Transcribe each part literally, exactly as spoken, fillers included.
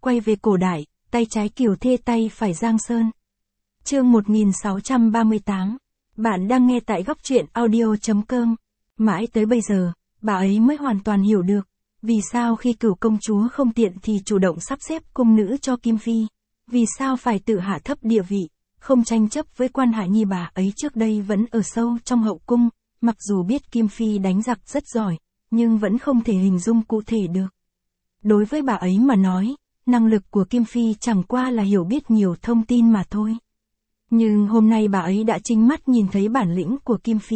quay về cổ đại, tay trái Kiều Thê tay phải Giang Sơn. Chương một nghìn sáu trăm ba mươi tám. Bạn đang nghe tại góc truyện audio chấm com. Mãi tới bây giờ, bà ấy mới hoàn toàn hiểu được, vì sao khi Cửu công chúa không tiện thì chủ động sắp xếp cung nữ cho Kim Phi, vì sao phải tự hạ thấp địa vị, không tranh chấp với Quan Hạ Nhi. Bà ấy trước đây vẫn ở sâu trong hậu cung, mặc dù biết Kim Phi đánh giặc rất giỏi, nhưng vẫn không thể hình dung cụ thể được. Đối với bà ấy mà nói, năng lực của Kim Phi chẳng qua là hiểu biết nhiều thông tin mà thôi. Nhưng hôm nay bà ấy đã chính mắt nhìn thấy bản lĩnh của Kim Phi.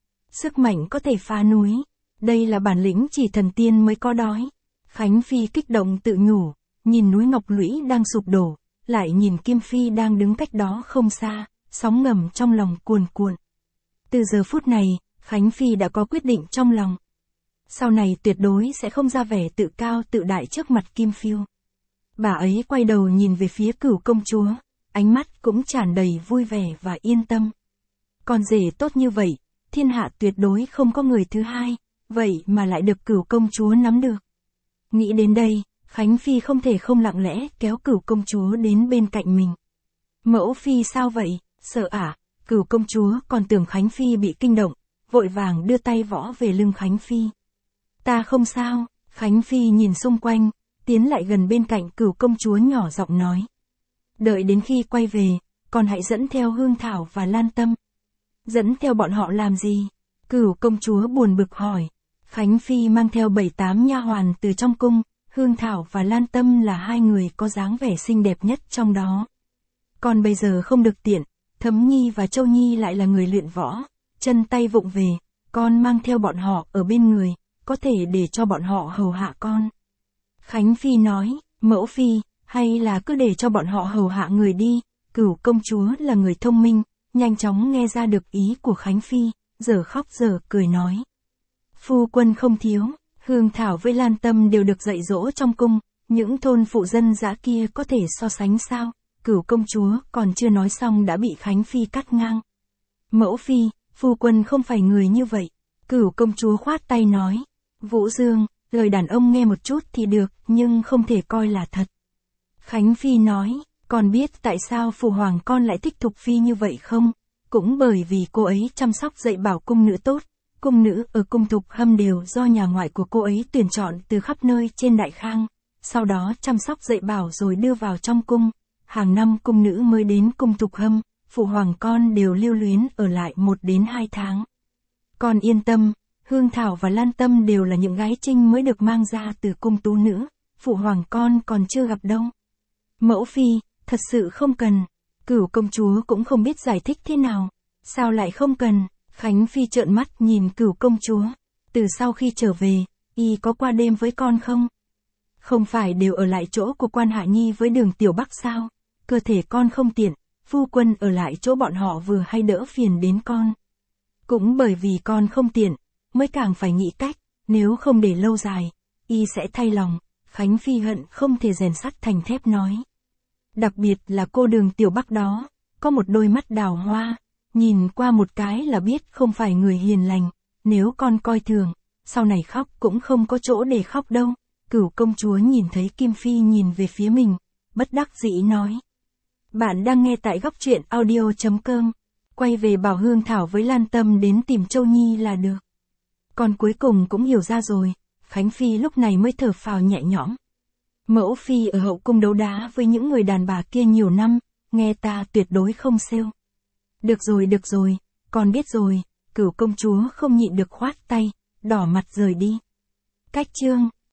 Sức mạnh có thể phá núi, đây là bản lĩnh chỉ thần tiên mới có đói. Khánh Phi kích động tự nhủ, nhìn núi Ngọc Lũy đang sụp đổ, lại nhìn Kim Phi đang đứng cách đó không xa, sóng ngầm trong lòng cuồn cuộn. Từ giờ phút này, Khánh Phi đã có quyết định trong lòng. Sau này tuyệt đối sẽ không ra vẻ tự cao tự đại trước mặt Kim Phiêu. Bà ấy quay đầu nhìn về phía Cửu công chúa, ánh mắt cũng tràn đầy vui vẻ và yên tâm. Con rể tốt như vậy, thiên hạ tuyệt đối không có người thứ hai, vậy mà lại được Cửu công chúa nắm được. Nghĩ đến đây, Khánh Phi không thể không lặng lẽ kéo Cửu công chúa đến bên cạnh mình. Mẫu Phi sao vậy, sợ à? Cửu công chúa còn tưởng Khánh Phi bị kinh động, vội vàng đưa tay võ về lưng Khánh Phi. Ta không sao. Khánh Phi nhìn xung quanh, tiến lại gần bên cạnh Cửu công chúa nhỏ giọng nói. Đợi đến khi quay về, con hãy dẫn theo Hương Thảo và Lan Tâm. Dẫn theo bọn họ làm gì? Cửu công chúa buồn bực hỏi. Khánh Phi mang theo bảy tám nha hoàn từ trong cung, Hương Thảo và Lan Tâm là hai người có dáng vẻ xinh đẹp nhất trong đó. Còn bây giờ không được tiện, Thấm Nhi và Châu Nhi lại là người luyện võ, chân tay vụng về, con mang theo bọn họ ở bên người, có thể để cho bọn họ hầu hạ con. Khánh Phi nói, mẫu Phi, hay là cứ để cho bọn họ hầu hạ người đi. Cửu công chúa là người thông minh, nhanh chóng nghe ra được ý của Khánh Phi, giờ khóc giờ cười nói. Phu quân không thiếu, Hương Thảo với Lan Tâm đều được dạy dỗ trong cung, những thôn phụ dân dã kia có thể so sánh sao? Cửu công chúa còn chưa nói xong đã bị Khánh Phi cắt ngang. Mẫu Phi, phu quân không phải người như vậy. Cửu công chúa khoát tay nói. Vũ Dương, lời đàn ông nghe một chút thì được, nhưng không thể coi là thật. Khánh Phi nói, còn biết tại sao phụ hoàng con lại thích Thục Phi như vậy không? Cũng bởi vì cô ấy chăm sóc dạy bảo cung nữ tốt. Cung nữ ở cung Thục Hâm đều do nhà ngoại của cô ấy tuyển chọn từ khắp nơi trên Đại Khang, sau đó chăm sóc dạy bảo rồi đưa vào trong cung. Hàng năm cung nữ mới đến cung Thục Hâm, phụ hoàng con đều lưu luyến ở lại một đến hai tháng. Con yên tâm, Hương Thảo và Lan Tâm đều là những gái trinh mới được mang ra từ cung tú nữ, phụ hoàng con còn chưa gặp đâu. Mẫu Phi, thật sự không cần. Cửu công chúa cũng không biết giải thích thế nào. Sao lại không cần? Khánh Phi trợn mắt nhìn Cửu công chúa. Từ sau khi trở về, y có qua đêm với con không? Không phải đều ở lại chỗ của Quan Hạ Nhi với Đường Tiểu Bắc sao? Cơ thể con không tiện, phu quân ở lại chỗ bọn họ vừa hay đỡ phiền đến con. Cũng bởi vì con không tiện, mới càng phải nghĩ cách, nếu không để lâu dài, y sẽ thay lòng. Khánh Phi hận không thể rèn sắt thành thép nói. Đặc biệt là cô Đường Tiểu Bắc đó, có một đôi mắt đào hoa, nhìn qua một cái là biết không phải người hiền lành, nếu con coi thường, sau này khóc cũng không có chỗ để khóc đâu. Cửu công chúa nhìn thấy Kim Phi nhìn về phía mình, bất đắc dĩ nói. Bạn đang nghe tại góc truyện audio chấm com, quay về bảo Hương Thảo với Lan Tâm đến tìm Châu Nhi là được. Con cuối cùng cũng hiểu ra rồi. Khánh Phi lúc này mới thở phào nhẹ nhõm. Mẫu Phi ở hậu cung đấu đá với những người đàn bà kia nhiều năm, nghe ta tuyệt đối không xêu. Được rồi được rồi, con biết rồi. Cửu công chúa không nhịn được khoát tay, đỏ mặt rời đi. Cách chương